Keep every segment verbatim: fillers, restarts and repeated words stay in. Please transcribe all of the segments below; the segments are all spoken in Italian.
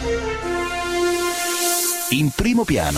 In primo piano.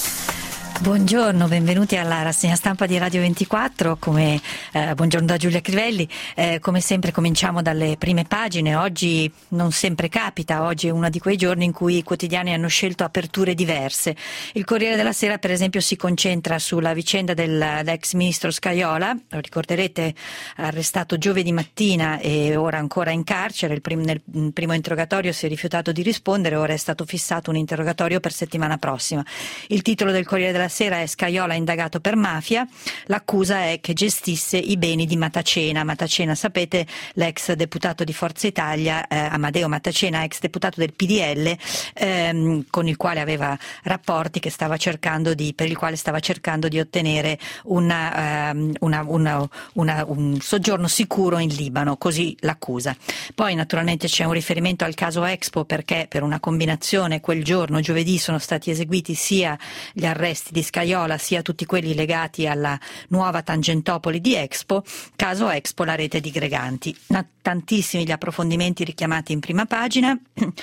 Buongiorno, benvenuti alla rassegna stampa di Radio ventiquattro. Come, eh, buongiorno da Giulia Crivelli. Eh, come sempre cominciamo dalle prime pagine. Oggi non sempre capita, oggi è uno di quei giorni in cui i quotidiani hanno scelto aperture diverse. Il Corriere della Sera, per esempio, si concentra sulla vicenda dell'ex ministro Scajola, lo ricorderete, arrestato giovedì mattina e ora ancora in carcere. Il prim- nel primo interrogatorio si è rifiutato di rispondere, ora è stato fissato un interrogatorio per settimana prossima. Il titolo del Corriere della Sera è Scajola indagato per mafia, l'accusa è che gestisse i beni di Matacena. Matacena, sapete, l'ex deputato di Forza Italia, eh, Amadeo Matacena, ex deputato del P D L, ehm, con il quale aveva rapporti che stava cercando di, per il quale stava cercando di ottenere una, um, una, una, una, un soggiorno sicuro in Libano, così l'accusa. Poi naturalmente c'è un riferimento al caso Expo, perché per una combinazione quel giorno, giovedì, sono stati eseguiti sia gli arresti di Scajola sia tutti quelli legati alla nuova Tangentopoli di Expo. Caso Expo, la rete di Greganti. Tantissimi gli approfondimenti richiamati in prima pagina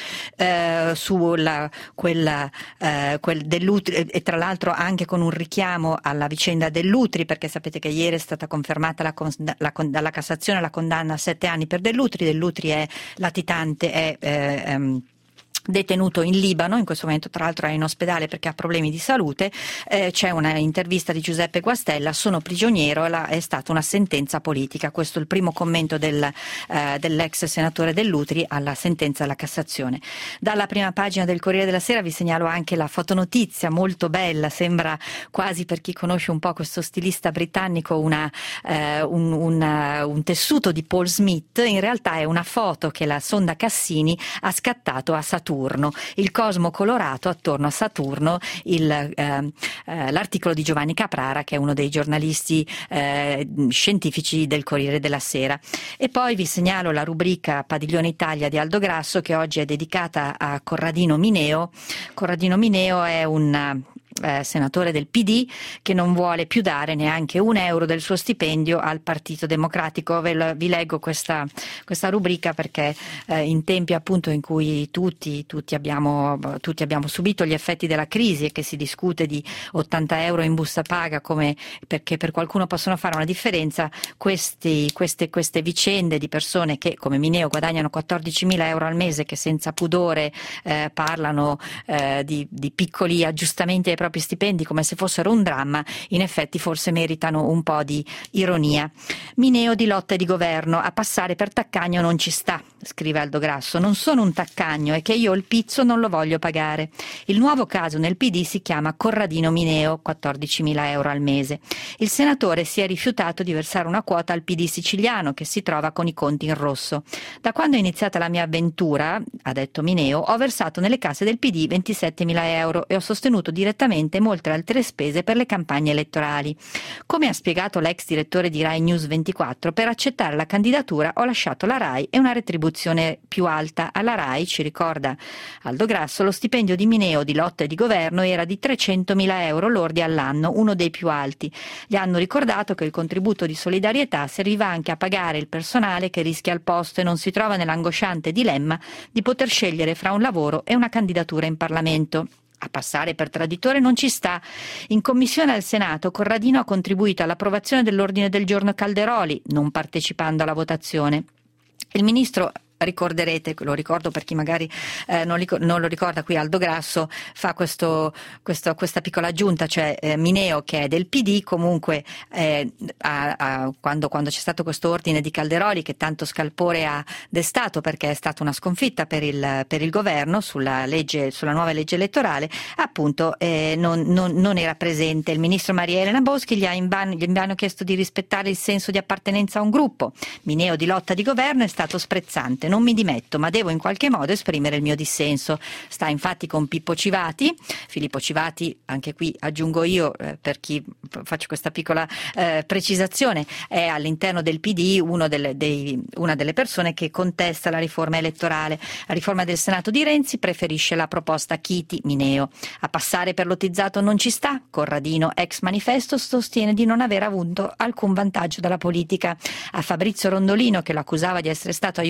eh, sulla quella eh, quel dell'Utri, e tra l'altro anche con un richiamo alla vicenda dell'Utri, perché sapete che ieri è stata confermata la, la, dalla Cassazione la condanna a sette anni per Dell'Utri. Dell'Utri è latitante, è eh, ehm, detenuto in Libano, in questo momento tra l'altro è in ospedale perché ha problemi di salute. Eh, c'è una intervista di Giuseppe Guastella: sono prigioniero, la, è stata una sentenza politica. Questo è il primo commento del, eh, dell'ex senatore Dell'Utri alla sentenza della Cassazione. Dalla prima pagina del Corriere della Sera vi segnalo anche la fotonotizia molto bella, sembra quasi, per chi conosce un po' questo stilista britannico, una, eh, un, una, un tessuto di Paul Smith. In realtà è una foto che la sonda Cassini ha scattato a Saturno. Il cosmo colorato attorno a Saturno, il, eh, eh, l'articolo di Giovanni Caprara, che è uno dei giornalisti eh, scientifici del Corriere della Sera. E poi vi segnalo la rubrica Padiglione Italia di Aldo Grasso, che oggi è dedicata a Corradino Mineo. Corradino Mineo è un Eh, senatore del P D che non vuole più dare neanche un euro del suo stipendio al Partito Democratico. Ve, vi leggo questa, questa rubrica perché eh, in tempi appunto in cui tutti, tutti, abbiamo, tutti abbiamo subito gli effetti della crisi e che si discute di ottanta euro in busta paga come perché per qualcuno possono fare una differenza, questi, queste, queste vicende di persone che come Mineo guadagnano quattordicimila euro al mese, che senza pudore eh, parlano eh, di, di piccoli aggiustamenti ai propri stipendi come se fossero un dramma, in effetti forse meritano un po' di ironia. Mineo di lotta e di governo: a passare per taccagno non ci sta, scrive Aldo Grasso. Non sono un taccagno, è che io il pizzo non lo voglio pagare. Il nuovo caso nel P D si chiama Corradino Mineo, quattordicimila euro al mese. Il senatore si è rifiutato di versare una quota al P D siciliano, che si trova con i conti in rosso. Da quando è iniziata la mia avventura, ha detto Mineo, ho versato nelle casse del P D ventisettemila euro e ho sostenuto direttamente molte altre spese per le campagne elettorali. Come ha spiegato l'ex direttore di Rai News ventiquattro, per accettare la candidatura ho lasciato la Rai e una retribuzione più alta. Alla Rai, ci ricorda Aldo Grasso, lo stipendio di Mineo di lotta e di governo era di trecentomila euro lordi all'anno, uno dei più alti. Gli hanno ricordato che il contributo di solidarietà serviva anche a pagare il personale che rischia il posto e non si trova nell'angosciante dilemma di poter scegliere fra un lavoro e una candidatura in Parlamento. A passare per traditore non ci sta. In commissione al Senato Corradino ha contribuito all'approvazione dell'ordine del giorno Calderoli, non partecipando alla votazione. Il ministro, ricorderete, lo ricordo per chi magari eh, non, li, non lo ricorda, qui Aldo Grasso fa questo, questo, questa piccola aggiunta, cioè eh, Mineo, che è del P D, comunque eh, a, a, quando, quando c'è stato questo ordine di Calderoli che tanto scalpore ha destato perché è stata una sconfitta per il, per il governo sulla, legge, sulla nuova legge elettorale, appunto eh, non, non, non era presente. Il ministro Maria Elena Boschi gli, ha invan, gli hanno chiesto di rispettare il senso di appartenenza a un gruppo. Mineo di lotta di governo è stato sprezzante: non mi dimetto, ma devo in qualche modo esprimere il mio dissenso. Sta infatti con Pippo Civati, Filippo Civati, anche qui aggiungo io, eh, per chi faccio questa piccola eh, precisazione, è all'interno del P D uno delle, dei, una delle persone che contesta la riforma elettorale. La riforma del Senato di Renzi preferisce la proposta Chiti-Mineo. A passare per lottizzato non ci sta. Corradino, ex Manifesto, sostiene di non aver avuto alcun vantaggio dalla politica. A Fabrizio Rondolino, che lo accusava di essere stato aiutato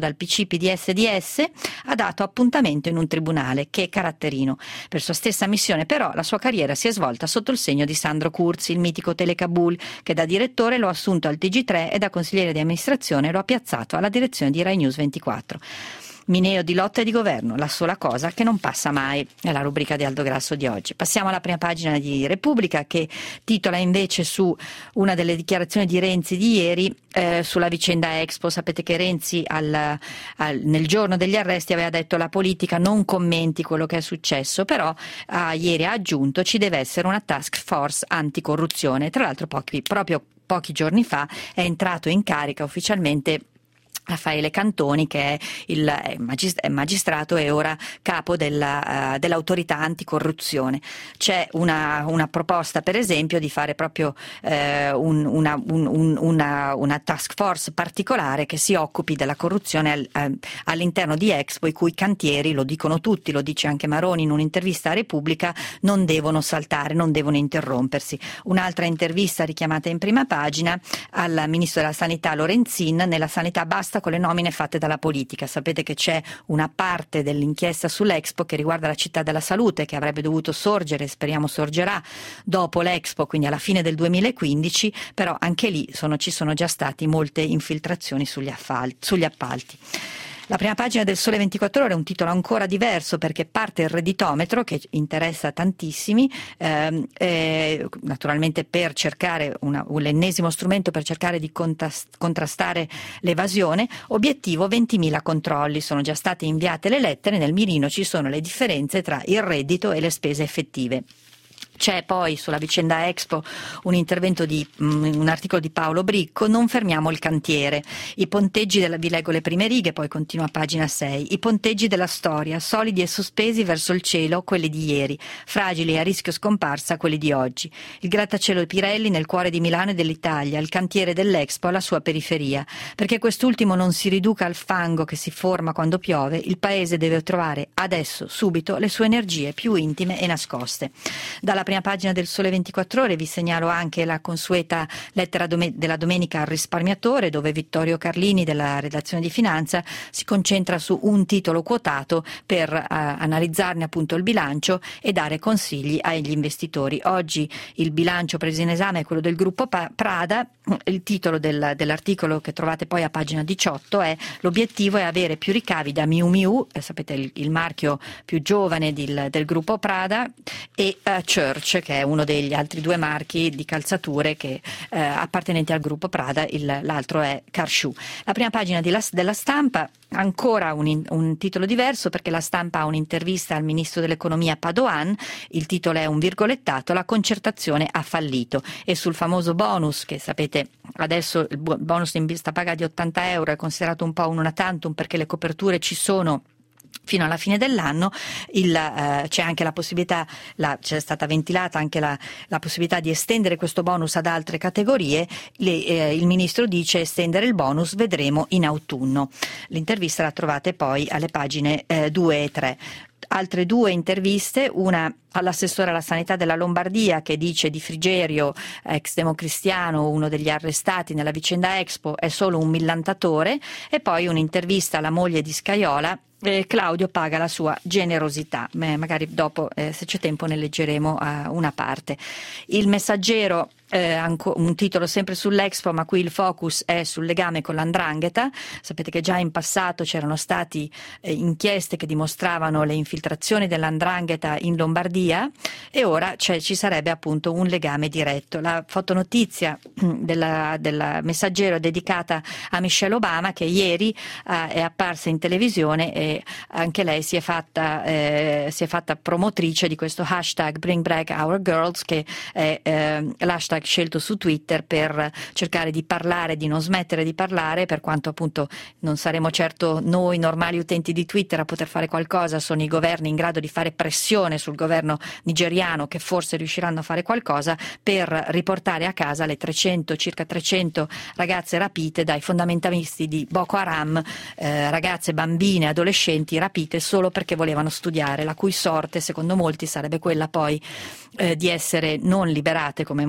dal P C P D S D S, ha dato appuntamento in un tribunale che è caratterino. Per sua stessa missione però la sua carriera si è svolta sotto il segno di Sandro Curzi, il mitico Telecabul, che da direttore lo ha assunto al T G tre e da consigliere di amministrazione lo ha piazzato alla direzione di Rai News ventiquattro. Mineo di lotta e di governo, la sola cosa che non passa mai, è la rubrica di Aldo Grasso di oggi. Passiamo alla prima pagina di Repubblica, che titola invece su una delle dichiarazioni di Renzi di ieri eh, sulla vicenda Expo. Sapete che Renzi al, al, nel giorno degli arresti aveva detto: la politica non commenti quello che è successo, però ah, ieri ha aggiunto: ci deve essere una task force anticorruzione. Tra l'altro pochi, proprio pochi giorni fa è entrato in carica ufficialmente Raffaele Cantoni, che è il è magistrato e ora capo della, uh, dell'autorità anticorruzione. C'è una, una proposta, per esempio, di fare proprio eh, un, una, un, un, una, una task force particolare che si occupi della corruzione al, eh, all'interno di Expo, i cui cantieri, lo dicono tutti, lo dice anche Maroni in un'intervista a Repubblica, non devono saltare, non devono interrompersi. Un'altra intervista richiamata in prima pagina al ministro della Sanità Lorenzin: nella sanità basta con le nomine fatte dalla politica. Sapete che c'è una parte dell'inchiesta sull'Expo che riguarda la città della salute, che avrebbe dovuto sorgere, speriamo sorgerà, dopo l'Expo, quindi alla fine del duemilaquindici, però anche lì sono, ci sono già stati molte infiltrazioni sugli, affal- sugli appalti. La prima pagina del Sole ventiquattro Ore è un titolo ancora diverso, perché parte il redditometro che interessa tantissimi, ehm, eh, naturalmente per cercare una, l'ennesimo strumento per cercare di contast- contrastare l'evasione. Obiettivo ventimila controlli, sono già state inviate le lettere, nel mirino ci sono le differenze tra il reddito e le spese effettive. C'è poi sulla vicenda Expo un intervento di um, un articolo di Paolo Bricco: non fermiamo il cantiere, i ponteggi della, vi leggo le prime righe, poi continua a pagina sei. I ponteggi della storia, solidi e sospesi verso il cielo quelli di ieri, fragili e a rischio scomparsa quelli di oggi. Il grattacielo di Pirelli nel cuore di Milano e dell'Italia, il cantiere dell'Expo alla sua periferia. Perché quest'ultimo non si riduca al fango che si forma quando piove, il paese deve trovare adesso, subito, le sue energie più intime e nascoste. Dalla prima pagina del Sole ventiquattro Ore vi segnalo anche la consueta lettera dom- della domenica al risparmiatore, dove Vittorio Carlini della redazione di Finanza si concentra su un titolo quotato per uh, analizzarne appunto il bilancio e dare consigli agli investitori. Oggi il bilancio preso in esame è quello del gruppo pa- Prada. Il titolo del, dell'articolo, che trovate poi a pagina diciotto, è: l'obiettivo è avere più ricavi da Miu Miu, eh, sapete il, il marchio più giovane del, del gruppo Prada, e uh, Church, che è uno degli altri due marchi di calzature che eh, appartenenti al gruppo Prada, il, l'altro è Car Shoe. La prima pagina di la, della Stampa, ancora un, un titolo diverso, perché la Stampa ha un'intervista al ministro dell'economia Padoan. Il titolo è un virgolettato: la concertazione ha fallito. E sul famoso bonus, che sapete adesso il bonus in vista paga di ottanta euro è considerato un po' un una tantum, perché le coperture ci sono fino alla fine dell'anno. Il, eh, c'è anche la possibilità, la, c'è stata ventilata anche la, la possibilità di estendere questo bonus ad altre categorie. Le, eh, il ministro dice: estendere il bonus vedremo in autunno. L'intervista la trovate poi alle pagine eh, due e tre. Altre due interviste, una all'assessore alla sanità della Lombardia, che dice di Frigerio, ex democristiano, uno degli arrestati nella vicenda Expo, è solo un millantatore, e poi un'intervista alla moglie di Scajola: eh, Claudio paga la sua generosità. Eh, magari dopo, eh, se c'è tempo, ne leggeremo uh, una parte. Il Messaggero, Eh, un titolo sempre sull'Expo, ma qui il focus è sul legame con l'Andrangheta. Sapete che già in passato c'erano stati eh, inchieste che dimostravano le infiltrazioni dell'Andrangheta in Lombardia, e ora cioè, ci sarebbe appunto un legame diretto. La fotonotizia della, del Messaggero è dedicata a Michelle Obama, che ieri eh, è apparsa in televisione e anche lei si è fatta, eh, si è fatta promotrice di questo hashtag Bring Back Our Girls, che è eh, l'hashtag scelto su Twitter per cercare di parlare, di non smettere di parlare, per quanto appunto non saremo certo noi normali utenti di Twitter a poter fare qualcosa, sono i governi in grado di fare pressione sul governo nigeriano, che forse riusciranno a fare qualcosa per riportare a casa le trecento, circa trecento ragazze rapite dai fondamentalisti di Boko Haram, eh, ragazze, bambine, adolescenti rapite solo perché volevano studiare, la cui sorte secondo molti sarebbe quella poi eh, di essere non liberate come molti auspici,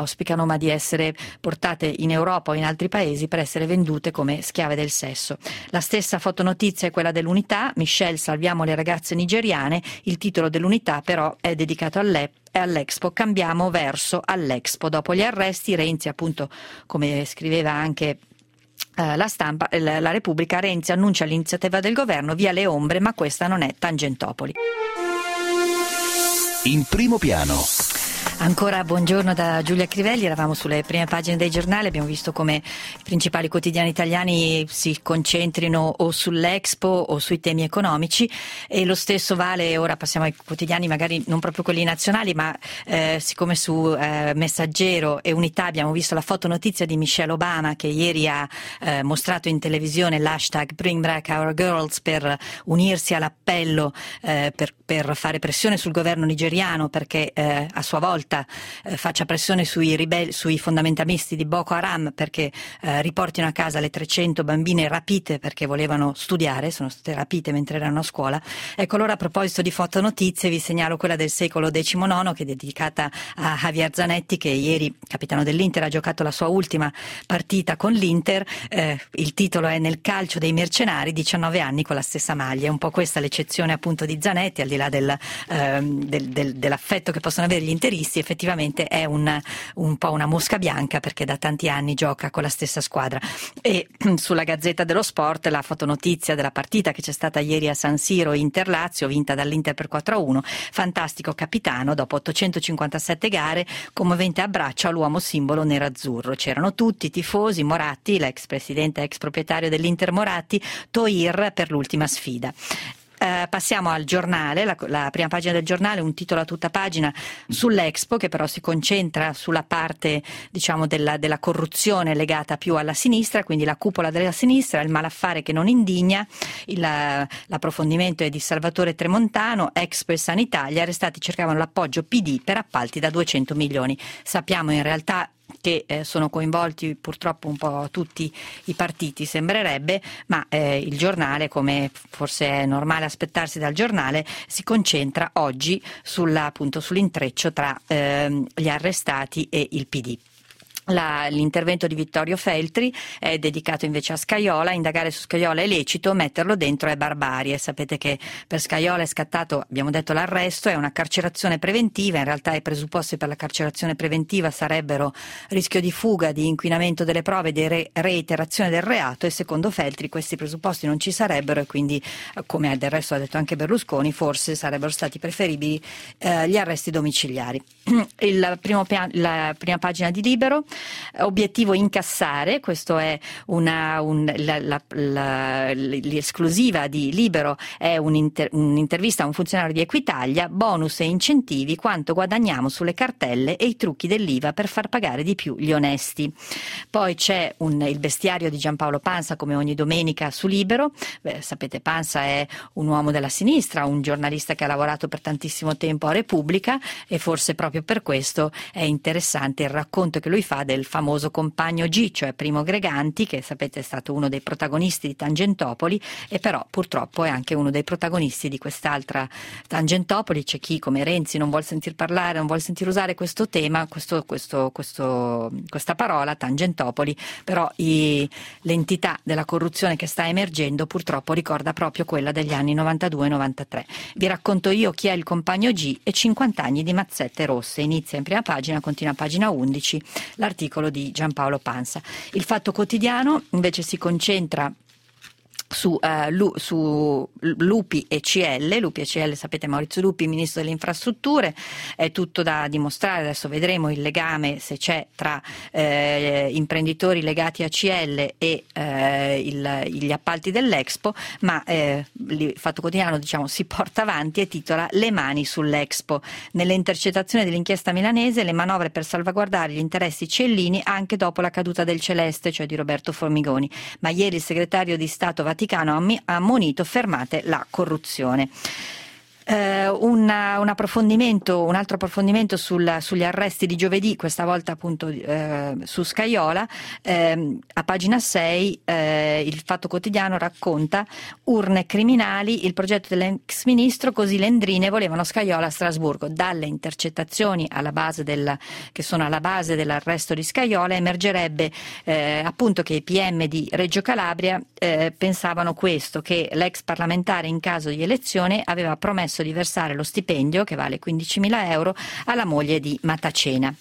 auspicano, ma di essere portate in Europa o in altri paesi per essere vendute come schiave del sesso. La stessa fotonotizia è quella dell'Unità, Michelle salviamo le ragazze nigeriane, il titolo dell'Unità però è dedicato all'E P e all'Expo, cambiamo verso all'Expo. Dopo gli arresti Renzi, appunto, come scriveva anche eh, la stampa, la, la Repubblica, Renzi annuncia l'iniziativa del governo via le ombre, ma questa non è Tangentopoli. In primo piano. Ancora buongiorno da Giulia Crivelli, eravamo sulle prime pagine dei giornali, abbiamo visto come i principali quotidiani italiani si concentrino o sull'Expo o sui temi economici, e lo stesso vale, ora passiamo ai quotidiani magari non proprio quelli nazionali, ma eh, siccome su eh, Messaggero e Unità abbiamo visto la fotonotizia di Michelle Obama, che ieri ha eh, mostrato in televisione l'hashtag Bring Back Our Girls per unirsi all'appello eh, per, per fare pressione sul governo nigeriano perché eh, a sua volta Eh, faccia pressione sui ribelli, sui fondamentalisti di Boko Haram perché eh, riportino a casa le trecento bambine rapite perché volevano studiare, sono state rapite mentre erano a scuola. Ecco, allora a proposito di fotonotizie vi segnalo quella del secolo diciannove che è dedicata a Javier Zanetti, che ieri, capitano dell'Inter, ha giocato la sua ultima partita con l'Inter. Eh, il titolo è Nel calcio dei mercenari, diciannove anni con la stessa maglia. È un po' questa l'eccezione appunto di Zanetti, al di là del, ehm, del, del, dell'affetto che possono avere gli interisti. Effettivamente è un, un po' una mosca bianca perché da tanti anni gioca con la stessa squadra. E sulla Gazzetta dello Sport la fotonotizia della partita che c'è stata ieri a San Siro, Inter-Lazio, vinta dall'Inter per quattro a uno. Fantastico capitano, dopo ottocentocinquantasette gare, commovente abbraccio all'uomo simbolo nerazzurro. C'erano tutti i tifosi, Moratti, l'ex presidente ex proprietario dell'Inter Moratti, Toir per l'ultima sfida. Uh, passiamo al giornale, la, la prima pagina del giornale, un titolo a tutta pagina sull'Expo che però si concentra sulla parte, diciamo, della, della corruzione legata più alla sinistra, quindi la cupola della sinistra, il malaffare che non indigna. Il, l'approfondimento è di Salvatore Tremontano, Expo e Sanità, gli arrestati cercavano l'appoggio P D per appalti da duecento milioni. Sappiamo in realtà che eh, sono coinvolti purtroppo un po' tutti i partiti, sembrerebbe, ma eh, il giornale, come forse è normale aspettarsi dal giornale, si concentra oggi sulla, appunto, sull'intreccio tra eh, gli arrestati e il P D. La, l'intervento di Vittorio Feltri è dedicato invece a Scajola. Indagare su Scajola è lecito, metterlo dentro è barbarie. Sapete che per Scajola è scattato, abbiamo detto, l'arresto, è una carcerazione preventiva. In realtà i presupposti per la carcerazione preventiva sarebbero rischio di fuga, di inquinamento delle prove, di re- reiterazione del reato, e secondo Feltri questi presupposti non ci sarebbero e quindi, come del resto ha detto anche Berlusconi, forse sarebbero stati preferibili eh, gli arresti domiciliari. Il primo pian- la prima pagina di Libero. Obiettivo incassare, questo è una, un, la, la, la, l'esclusiva di Libero, è un'inter, un'intervista a un funzionario di Equitalia, bonus e incentivi, quanto guadagniamo sulle cartelle e i trucchi dell'I V A per far pagare di più gli onesti. Poi c'è un, il bestiario di Giampaolo Pansa, come ogni domenica su Libero. Beh, sapete, Pansa è un uomo della sinistra, un giornalista che ha lavorato per tantissimo tempo a Repubblica, e forse proprio per questo è interessante il racconto che lui fa del famoso compagno G, cioè Primo Greganti, che sapete è stato uno dei protagonisti di Tangentopoli, e però purtroppo è anche uno dei protagonisti di quest'altra Tangentopoli. C'è chi come Renzi non vuol sentir parlare, non vuol sentir usare questo tema, questo, questo, questo, questa parola Tangentopoli, però i, l'entità della corruzione che sta emergendo purtroppo ricorda proprio quella degli anni novantadue novantatré. Vi racconto io chi è il compagno G e cinquanta anni di mazzette rosse. Inizia in prima pagina, continua a pagina undici. L'articolo di Giampaolo Pansa. Il Fatto Quotidiano invece si concentra su, uh, Lu, su Lupi e C L. Lupi e C L, sapete, Maurizio Lupi, ministro delle infrastrutture, è tutto da dimostrare, adesso vedremo il legame se c'è tra eh, imprenditori legati a C L e eh, il, gli appalti dell'Expo, ma eh, il Fatto Quotidiano, diciamo, si porta avanti e titola Le mani sull'Expo. Nelle intercettazioni dell'inchiesta milanese, le manovre per salvaguardare gli interessi cellini anche dopo la caduta del Celeste, cioè di Roberto Formigoni, ma ieri il segretario di Stato Vaticano ha ammonito: fermate la corruzione. Uh, Eh, una, un approfondimento, un altro approfondimento sul, sugli arresti di giovedì, questa volta appunto eh, su Scajola. Eh, a pagina sei eh, il Fatto Quotidiano racconta urne criminali, il progetto dell'ex ministro, così le endrine volevano Scajola a Strasburgo. Dalle intercettazioni alla base del, che sono alla base dell'arresto di Scajola emergerebbe eh, appunto che i P M di Reggio Calabria eh, pensavano questo, che l'ex parlamentare in caso di elezione aveva promesso di versare lo stipendio, che vale quindicimila euro, alla moglie di Matacena.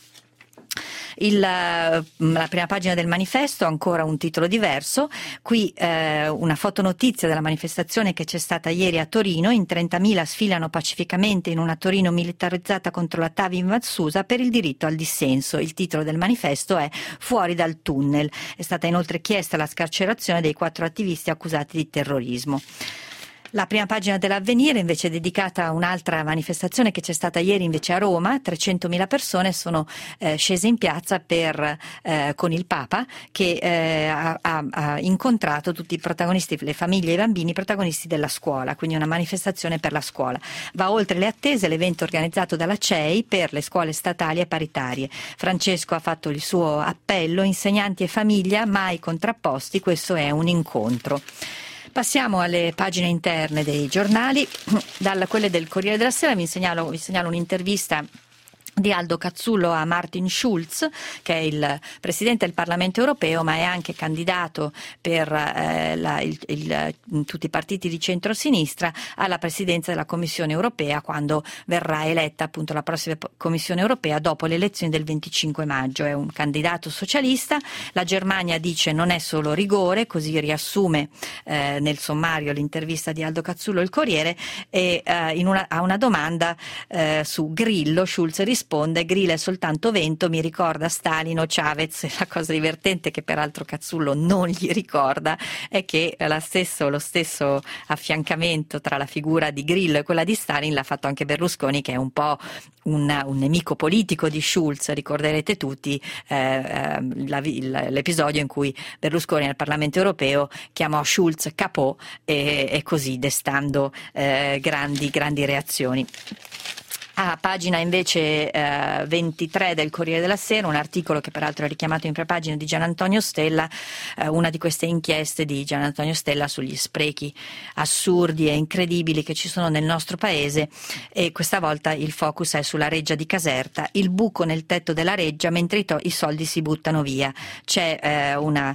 Il, la prima pagina del Manifesto, ancora un titolo diverso, qui eh, una fotonotizia della manifestazione che c'è stata ieri a Torino. In trentamila sfilano pacificamente in una Torino militarizzata contro la TAV invasosa per il diritto al dissenso. Il titolo del manifesto è Fuori dal tunnel. È stata inoltre chiesta la scarcerazione dei quattro attivisti accusati di terrorismo. La prima pagina dell'Avvenire invece è dedicata a un'altra manifestazione che c'è stata ieri invece a Roma. trecentomila persone sono eh, scese in piazza per, eh, con il Papa, che eh, ha, ha incontrato tutti i protagonisti, le famiglie e i bambini protagonisti della scuola, quindi una manifestazione per la scuola. Va oltre le attese l'evento organizzato dalla C E I per le scuole statali e paritarie. Francesco ha fatto il suo appello: insegnanti e famiglia mai contrapposti, questo è un incontro. Passiamo alle pagine interne dei giornali. Dalla quelle del Corriere della Sera vi segnalo, vi segnalo un'intervista di Aldo Cazzullo a Martin Schulz, che è il presidente del Parlamento europeo, ma è anche candidato per eh, la, il, il, tutti i partiti di centrosinistra alla presidenza della Commissione europea, quando verrà eletta appunto la prossima Commissione europea dopo le elezioni del venticinque maggio. È un candidato socialista. La Germania dice non è solo rigore, così riassume eh, nel sommario l'intervista di Aldo Cazzullo il Corriere, e eh, in una, a una domanda eh, su Grillo Schulz risponde: Grillo è soltanto vento, mi ricorda Stalin o Chavez. La cosa divertente, che peraltro Cazzullo non gli ricorda, è che la stesso, lo stesso affiancamento tra la figura di Grillo e quella di Stalin l'ha fatto anche Berlusconi, che è un po' un, un nemico politico di Schulz. Ricorderete tutti eh, la, l'episodio in cui Berlusconi al Parlamento europeo chiamò Schulz capò, e, e così destando eh, grandi, grandi reazioni. A pagina invece eh, ventitré del Corriere della Sera, un articolo che peraltro è richiamato in prepagina di Gian Antonio Stella, eh, una di queste inchieste di Gian Antonio Stella sugli sprechi assurdi e incredibili che ci sono nel nostro paese, e questa volta il focus è sulla Reggia di Caserta, il buco nel tetto della Reggia mentre i, to- i soldi si buttano via. C'è eh, una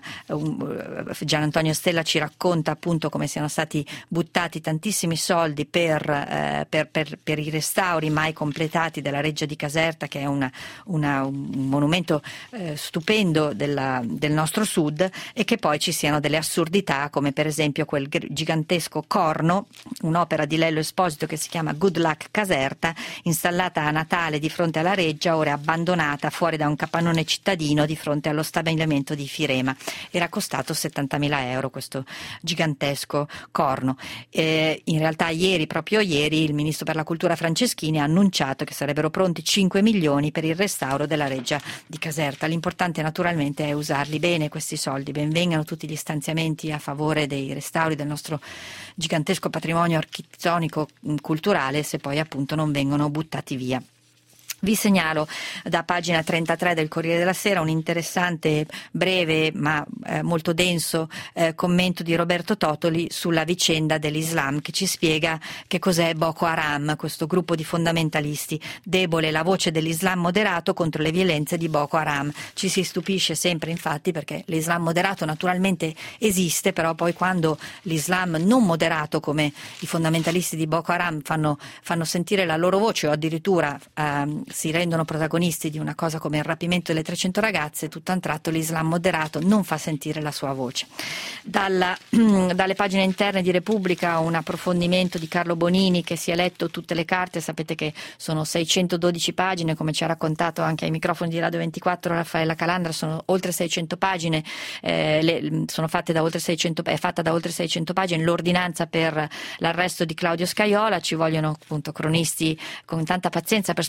un, Gian Antonio Stella ci racconta appunto come siano stati buttati tantissimi soldi per, eh, per, per, per i restauri mai completati della Reggia di Caserta, che è una, una, un monumento eh, stupendo della, del nostro sud, e che poi ci siano delle assurdità, come per esempio quel gigantesco corno, un'opera di Lello Esposito che si chiama Good Luck Caserta, installata a Natale di fronte alla Reggia, ora abbandonata fuori da un capannone cittadino di fronte allo stabilimento di Firema. Era costato settantamila euro questo gigantesco corno. Eh, in realtà ieri, proprio ieri, il ministro per la cultura Franceschini ha annunciato che sarebbero pronti cinque milioni per il restauro della Reggia di Caserta. L'importante naturalmente è usarli bene questi soldi. Benvengano tutti gli stanziamenti a favore dei restauri del nostro gigantesco patrimonio architettonico culturale, se poi appunto non vengono buttati via. Vi segnalo da pagina trentatré del Corriere della Sera un interessante, breve ma eh, molto denso eh, commento di Roberto Totoli sulla vicenda dell'Islam, che ci spiega che cos'è Boko Haram, questo gruppo di fondamentalisti. Debole la voce dell'Islam moderato contro le violenze di Boko Haram. Ci si stupisce sempre infatti, perché l'Islam moderato naturalmente esiste, però poi quando l'Islam non moderato, come i fondamentalisti di Boko Haram, fanno, fanno sentire la loro voce, o addirittura ehm, si rendono protagonisti di una cosa come il rapimento delle trecento ragazze, tutto a un tratto l'Islam moderato non fa sentire la sua voce. Dalla, dalle pagine interne di Repubblica un approfondimento di Carlo Bonini, che si è letto tutte le carte. Sapete che sono seicentododici pagine, come ci ha raccontato anche ai microfoni di Radio ventiquattro Raffaella Calandra, sono oltre seicento pagine, eh, le, sono fatte da oltre seicento, è fatta da oltre seicento pagine l'ordinanza per l'arresto di Claudio Scajola. Ci vogliono appunto cronisti con tanta pazienza per spulciarla.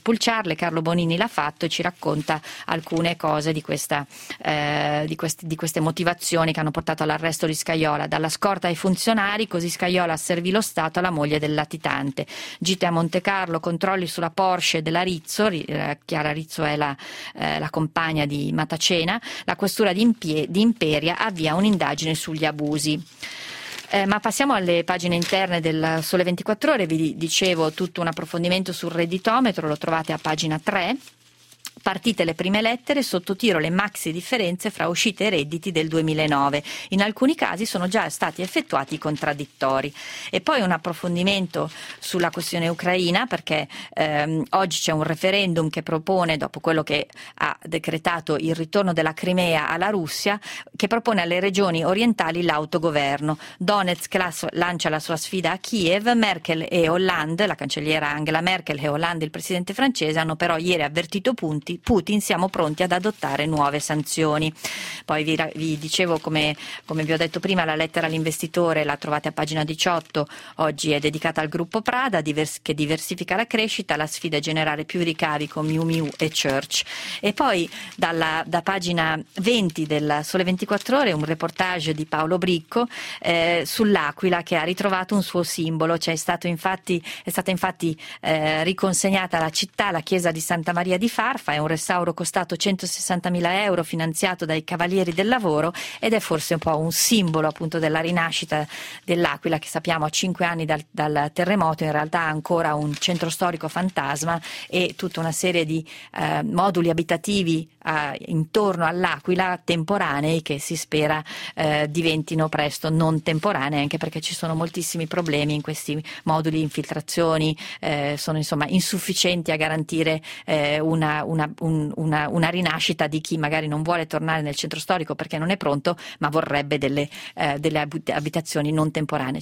parlarle. Carlo Bonini l'ha fatto e ci racconta alcune cose di, questa, eh, di, questi, di queste motivazioni che hanno portato all'arresto di Scajola. Dalla scorta ai funzionari, così Scajola servì lo Stato alla moglie del latitante. Gite a Monte Carlo, controlli sulla Porsche della Rizzo, eh, Chiara Rizzo è la, eh, la compagna di Matacena. La questura di, Impie, di Imperia avvia un'indagine sugli abusi. Eh, ma passiamo alle pagine interne del Sole ventiquattro Ore. Vi dicevo tutto un approfondimento sul redditometro, lo trovate a pagina tre. Partite le prime lettere, sotto tiro le maxi differenze fra uscite e redditi del duemilanove. In alcuni casi sono già stati effettuati i contraddittori. E poi un approfondimento sulla questione ucraina, perché ehm, oggi c'è un referendum che propone, dopo quello che ha decretato il ritorno della Crimea alla Russia, che propone alle regioni orientali l'autogoverno. Donetsk lancia la sua sfida a Kiev. Merkel e Hollande, la cancelliera Angela Merkel e Hollande, il presidente francese, hanno però ieri avvertito punti Putin, siamo pronti ad adottare nuove sanzioni. Poi vi, vi dicevo, come, come vi ho detto prima, la lettera all'investitore la trovate a pagina diciotto, oggi è dedicata al gruppo Prada divers, che diversifica la crescita, la sfida è generare più ricavi con Miu Miu e Church. E poi dalla, da pagina venti del Sole ventiquattro Ore un reportage di Paolo Bricco eh, sull'Aquila, che ha ritrovato un suo simbolo. C'è stato infatti, è stata infatti eh, riconsegnata alla città la chiesa di Santa Maria di Farfa. È un restauro costato centosessantamila euro, finanziato dai Cavalieri del Lavoro, ed è forse un po' un simbolo appunto della rinascita dell'Aquila, che sappiamo a cinque anni dal, dal terremoto in realtà ha ancora un centro storico fantasma e tutta una serie di eh, moduli abitativi eh, intorno all'Aquila, temporanei, che si spera eh, diventino presto non temporanei, anche perché ci sono moltissimi problemi in questi moduli, infiltrazioni eh, sono insomma insufficienti a garantire eh, una, una Un, una, una rinascita di chi magari non vuole tornare nel centro storico perché non è pronto, ma vorrebbe delle, eh, delle abitazioni non temporanee.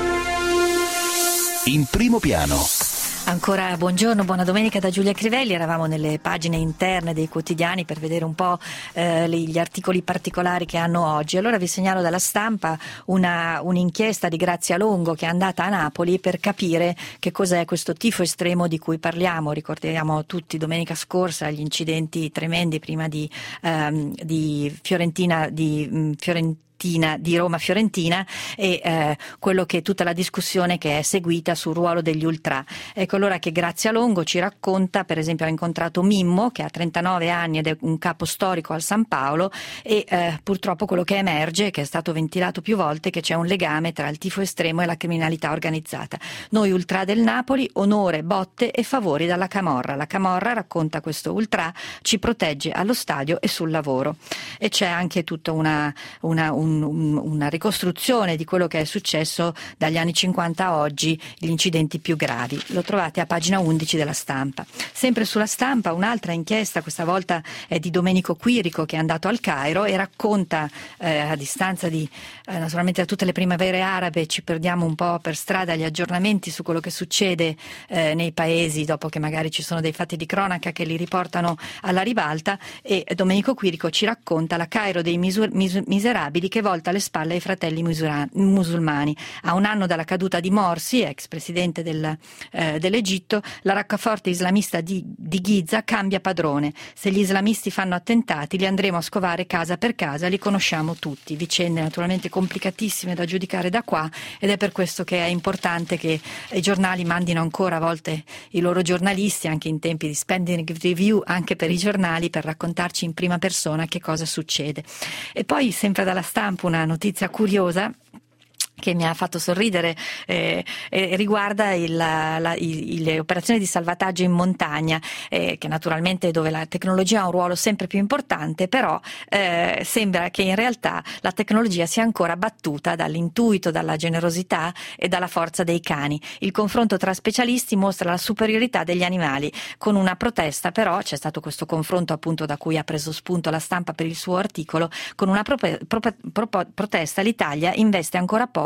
In primo piano. Ancora buongiorno, buona domenica da Giulia Crivelli. Eravamo nelle pagine interne dei quotidiani per vedere un po' eh, gli articoli particolari che hanno oggi. Allora vi segnalo dalla Stampa una, un'inchiesta di Grazia Longo, che è andata a Napoli per capire che cos'è questo tifo estremo di cui parliamo. Ricordiamo tutti domenica scorsa gli incidenti tremendi prima di, ehm, di Fiorentina, di mh, Fiorentina di Roma Fiorentina e eh, quello che tutta la discussione che è seguita sul ruolo degli ultra. Ecco allora che Grazia Longo ci racconta, per esempio ha incontrato Mimmo, che ha trentanove anni ed è un capo storico al San Paolo, e eh, purtroppo quello che emerge, che è stato ventilato più volte, che c'è un legame tra il tifo estremo e la criminalità organizzata. Noi ultra del Napoli, onore, botte e favori dalla Camorra. La Camorra, racconta questo ultra, ci protegge allo stadio e sul lavoro. E c'è anche tutta una, una un una ricostruzione di quello che è successo dagli anni cinquanta a oggi, gli incidenti più gravi. Lo trovate a pagina undici della Stampa. Sempre sulla Stampa un'altra inchiesta, questa volta è di Domenico Quirico, che è andato al Cairo e racconta eh, a distanza di eh, naturalmente da tutte le primavere arabe, ci perdiamo un po' per strada gli aggiornamenti su quello che succede eh, nei paesi dopo che magari ci sono dei fatti di cronaca che li riportano alla ribalta, e Domenico Quirico ci racconta la Cairo dei misur- mis- miserabili che volta le spalle ai fratelli musura- musulmani. A un anno dalla caduta di Morsi, ex presidente del, eh, dell'Egitto, la roccaforte islamista di, di Giza cambia padrone. Se gli islamisti fanno attentati li andremo a scovare casa per casa, li conosciamo tutti. Vicende naturalmente complicatissime da giudicare da qua, ed è per questo che è importante che i giornali mandino ancora a volte i loro giornalisti, anche in tempi di spending review, anche per i giornali, per raccontarci in prima persona che cosa succede. E poi sempre dalla Stampa una notizia curiosa che mi ha fatto sorridere, eh, eh, riguarda il, la, il, le operazioni di salvataggio in montagna, eh, che naturalmente dove la tecnologia ha un ruolo sempre più importante, però eh, sembra che in realtà la tecnologia sia ancora battuta dall'intuito, dalla generosità e dalla forza dei cani. Il confronto tra specialisti mostra la superiorità degli animali. Con una protesta però, c'è stato questo confronto appunto da cui ha preso spunto la Stampa per il suo articolo, con una pro- pro- pro- protesta l'Italia investe ancora poco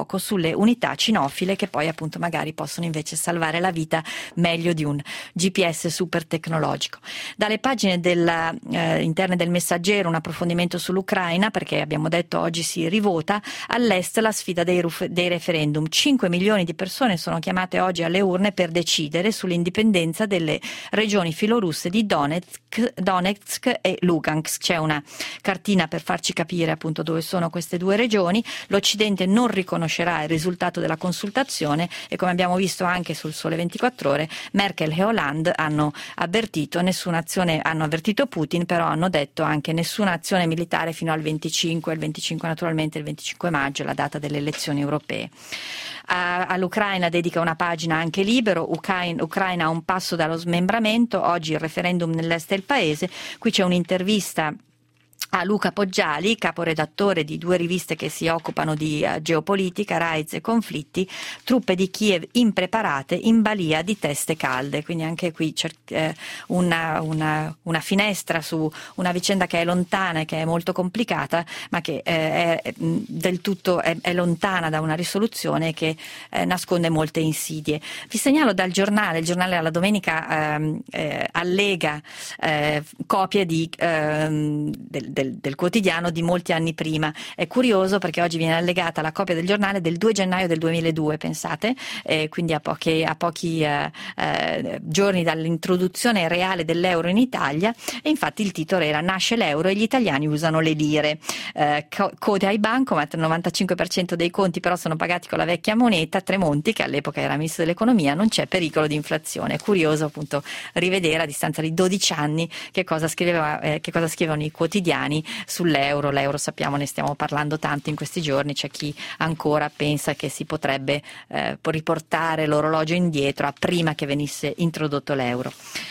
fuoco sulle unità cinofile che poi appunto magari possono invece salvare la vita meglio di un G P S super tecnologico. Dalle pagine della, eh, interne del Messaggero un approfondimento sull'Ucraina, perché abbiamo detto oggi si rivota all'est la sfida dei, ruf- dei referendum. cinque milioni di persone sono chiamate oggi alle urne per decidere sull'indipendenza delle regioni filorusse di Donetsk, Donetsk e Lugansk. C'è una cartina per farci capire appunto dove sono queste due regioni. L'Occidente non riconoscerà il risultato della consultazione e, come abbiamo visto anche sul Sole ventiquattro Ore, Merkel e Hollande hanno avvertito nessuna azione, hanno avvertito Putin, però hanno detto anche nessuna azione militare fino al venticinque, il venticinque naturalmente il venticinque maggio, la data delle elezioni europee. A, all'Ucraina dedica una pagina anche Libero, Ucraina, Ucraina a un passo dallo smembramento, oggi il referendum nell'est del paese. Qui c'è un'intervista a Luca Poggiali, caporedattore di due riviste che si occupano di uh, geopolitica, Raiz e Conflitti, truppe di Kiev impreparate in balia di teste calde. Quindi anche qui c'è eh, una, una, una finestra su una vicenda che è lontana e che è molto complicata, ma che eh, è del tutto è, è lontana da una risoluzione e che eh, nasconde molte insidie. Vi segnalo dal giornale, il giornale alla domenica ehm, eh, allega eh, copie di, ehm, del, del Del, del quotidiano di molti anni prima. È curioso perché oggi viene allegata la copia del giornale del due gennaio del duemiladue, pensate, eh, quindi a pochi, a pochi eh, eh, giorni dall'introduzione reale dell'euro in Italia, e infatti il titolo era "Nasce l'euro e gli italiani usano le lire". Eh, co- code ai bancomat, il novantacinque per cento dei conti però sono pagati con la vecchia moneta. Tremonti, che all'epoca era ministro dell'economia: non c'è pericolo di inflazione. È curioso appunto rivedere a distanza di dodici anni che cosa scriveva, eh, che cosa scrivevano i quotidiani sull'euro. L'euro, sappiamo, ne stiamo parlando tanto in questi giorni. C'è chi ancora pensa che si potrebbe eh, riportare l'orologio indietro a prima che venisse introdotto l'euro.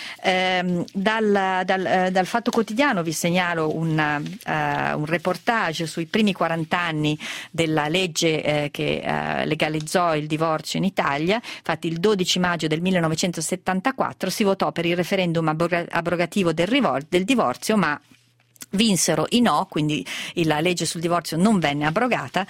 Eh, dal, dal, eh, dal Fatto Quotidiano vi segnalo un, uh, un reportage sui primi quaranta anni della legge eh, che uh, legalizzò il divorzio in Italia. Infatti il dodici maggio del millenovecentosettantaquattro si votò per il referendum abroga- abrogativo del, rivol- del divorzio, ma vinsero i no, quindi la legge sul divorzio non venne abrogata.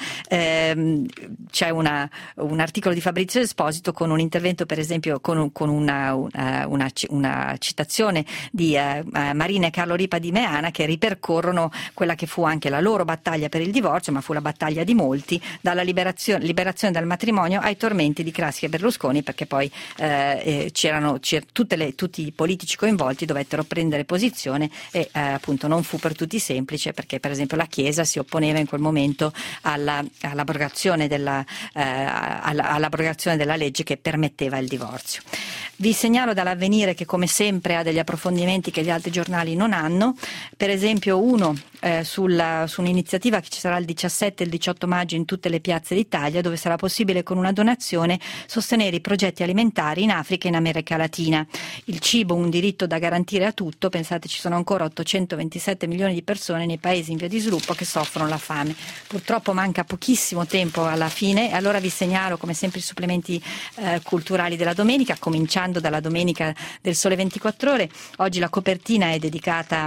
Eh, c'è una, un articolo di Fabrizio Esposito con un intervento, per esempio, con, con una, una, una, una citazione di uh, Marina e Carlo Ripa di Meana, che ripercorrono quella che fu anche la loro battaglia per il divorzio, ma fu la battaglia di molti, dalla liberazione, liberazione dal matrimonio ai tormenti di Craxi e Berlusconi, perché poi eh, c'erano c'era tutte le, tutti i politici coinvolti dovettero prendere posizione e eh, appunto non fu per tutti semplice, perché per esempio la Chiesa si opponeva in quel momento alla, all'abrogazione della, eh, alla, all'abrogazione della legge che permetteva il divorzio. Vi segnalo dall'Avvenire che, come sempre, ha degli approfondimenti che gli altri giornali non hanno. Per esempio uno eh, sulla, su un'iniziativa che ci sarà il diciassette e il diciotto maggio in tutte le piazze d'Italia, dove sarà possibile con una donazione sostenere i progetti alimentari in Africa e in America Latina. Il cibo, un diritto da garantire a tutto. Pensate, ci sono ancora ottocentoventisette milioni di persone nei paesi in via di sviluppo che soffrono la fame. Purtroppo manca pochissimo tempo alla fine, e allora vi segnalo come sempre i supplementi eh, culturali della domenica, cominciando dalla domenica del Sole ventiquattro Ore. Oggi la copertina è dedicata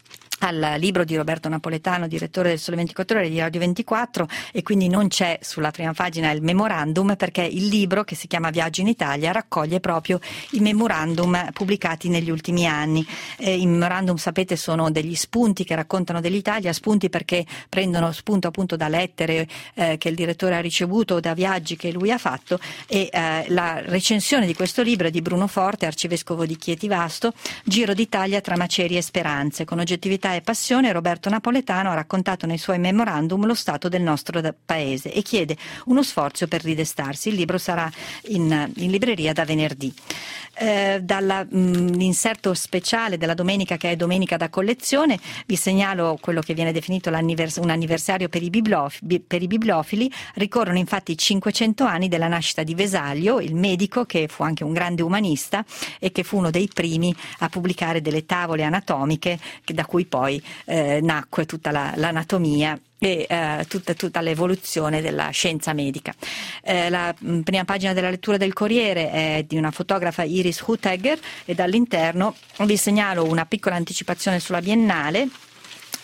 al libro di Roberto Napoletano, direttore del Sole ventiquattro Ore di Radio ventiquattro, e quindi non c'è sulla prima pagina il memorandum, perché il libro, che si chiama Viaggi in Italia, raccoglie proprio i memorandum pubblicati negli ultimi anni. Eh, I memorandum, sapete, sono degli spunti che raccontano dell'Italia, spunti perché prendono spunto appunto da lettere eh, che il direttore ha ricevuto o da viaggi che lui ha fatto, e eh, la recensione di questo libro è di Bruno Forte, arcivescovo di Chieti Vasto. Giro d'Italia tra macerie e speranze. Con oggettività e passione Roberto Napoletano ha raccontato nei suoi memorandum lo stato del nostro paese e chiede uno sforzo per ridestarsi. Il libro sarà in, in libreria da venerdì. Eh, dall'inserto speciale della domenica, che è domenica da collezione, vi segnalo quello che viene definito l'annivers- un anniversario per i, bibliof- bi- per i bibliofili. Ricorrono infatti i cinquecento anni della nascita di Vesalio, il medico che fu anche un grande umanista e che fu uno dei primi a pubblicare delle tavole anatomiche, che, da cui poi eh, nacque tutta la, l'anatomia e eh, tutta, tutta l'evoluzione della scienza medica. Eh, la mh, prima pagina della lettura del Corriere è di una fotografa, Iris Hutegger, e dall'interno vi segnalo una piccola anticipazione sulla Biennale,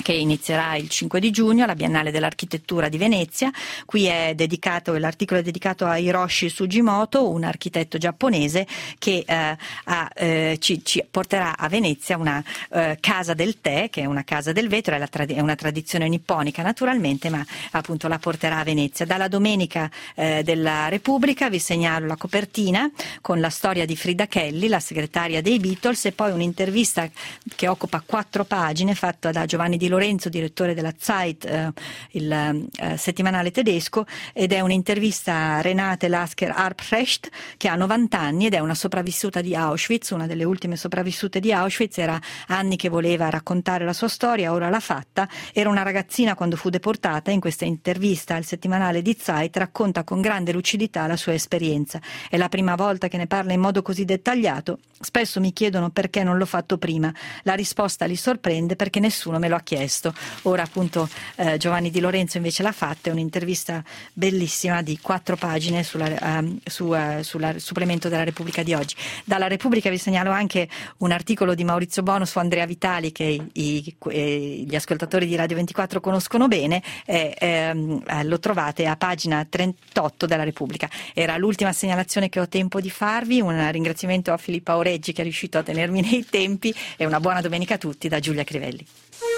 che inizierà il cinque di giugno alla Biennale dell'Architettura di Venezia. Qui è dedicato, l'articolo è dedicato a Hiroshi Sugimoto, un architetto giapponese che eh, ha, eh, ci, ci porterà a Venezia una eh, casa del tè, che è una casa del vetro, è, la trad- è una tradizione nipponica naturalmente, ma appunto la porterà a Venezia. Dalla Domenica eh, della Repubblica vi segnalo la copertina con la storia di Frida Kelly, la segretaria dei Beatles, e poi un'intervista che occupa quattro pagine fatta da Giovanni Di Lorenzo, direttore della Zeit, eh, il eh, settimanale tedesco, ed è un'intervista a Renate Lasker-Arprecht, che ha novanta anni ed è una sopravvissuta di Auschwitz, una delle ultime sopravvissute di Auschwitz. Era anni che voleva raccontare la sua storia, ora l'ha fatta. Era una ragazzina quando fu deportata. In questa intervista al settimanale di Zeit racconta con grande lucidità la sua esperienza. È la prima volta che ne parla in modo così dettagliato. Spesso mi chiedono perché non l'ho fatto prima. La risposta li sorprende perché nessuno me lo ha chiesto. Ora appunto eh, Giovanni Di Lorenzo invece l'ha fatta, è un'intervista bellissima di quattro pagine sulla, um, su, uh, sul supplemento della Repubblica di oggi. Dalla Repubblica vi segnalo anche un articolo di Maurizio Bono su Andrea Vitali, che i, i, i, gli ascoltatori di Radio ventiquattro conoscono bene, e ehm, eh, lo trovate a pagina trentotto della Repubblica. Era l'ultima segnalazione che ho tempo di farvi. Un ringraziamento a Filippa Oreggi che è riuscito a tenermi nei tempi, e una buona domenica a tutti da Giulia Crivelli.